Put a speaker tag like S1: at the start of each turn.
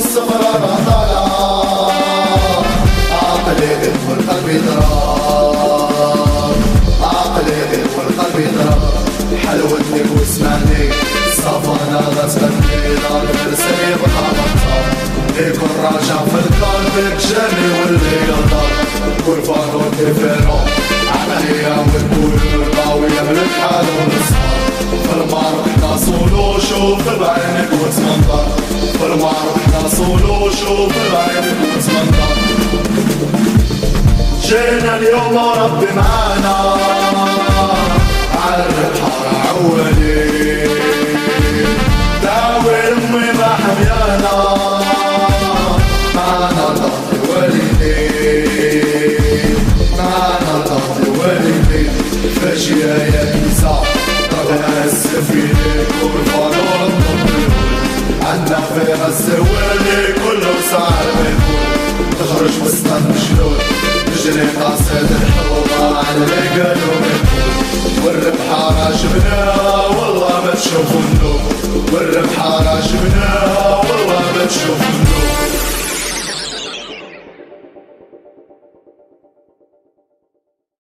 S1: والاستقرار طالع، عقلي يدخل قلبي ضرب، عقلي يدخل قلبي ضرب. حلوتك واسمعني صفانا غصبتني، نار ترسلي بخبطها يكون راجع في القلب جاني واللي يضل. كل فانو تفيرو عملية والكل الراوية من الحال والصحاب. في المعرض احنا صولو شوف بعينك وتمنظر، في المعرض احنا صولو شوف بعينك وتمنظر. جينا اليوم ربي معانا على الحارة عولي، داوي امي ما حميانا معانا ضغط والدي، معانا ضغط والدي. فاشية يا كيسة ربنا السفينة والفانور الضبط، عنا فيها السوالي كله سعر بيكون. تخرج وسط المشلول تجري قاصد الحروبة على اللي قالوا بيكون. والربحة راجبنا والله ما تشوفوا النور، والربحة راجبنا والله ما تشوفوا النور.